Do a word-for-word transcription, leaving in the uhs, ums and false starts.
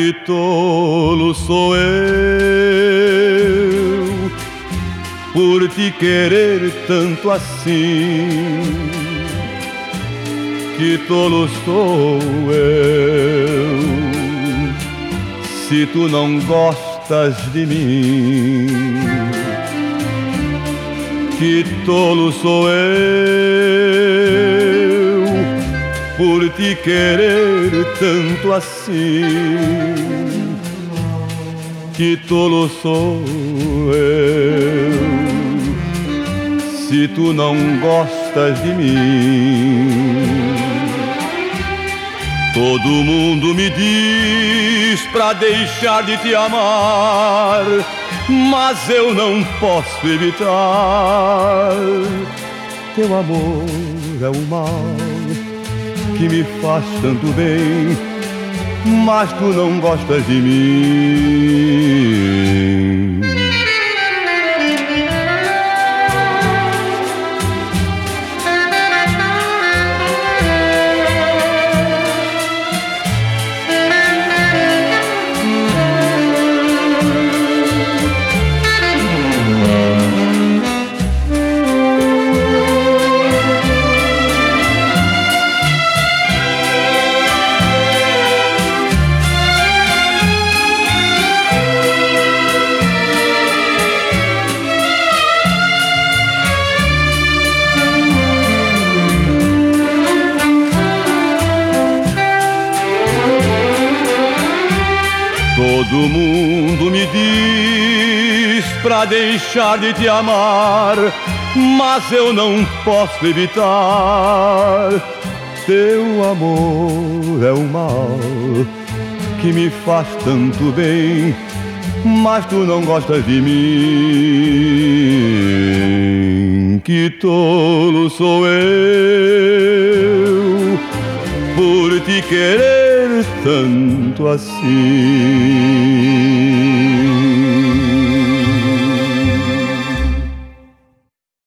Que tolo sou eu por te querer tanto assim. Que tolo sou eu se tu não gostas de mim. Que tolo sou eu por te querer tanto assim. Que tolo sou eu se tu não gostas de mim. Todo mundo me diz pra deixar de te amar, mas eu não posso evitar. Teu amor é o mal que me faz tanto bem, mas tu não gostas de mim. Todo mundo me diz pra deixar de te amar, mas eu não posso evitar. Teu amor é o mal que me faz tanto bem, mas tu não gostas de mim. Que tolo sou eu por te querer tanto assim.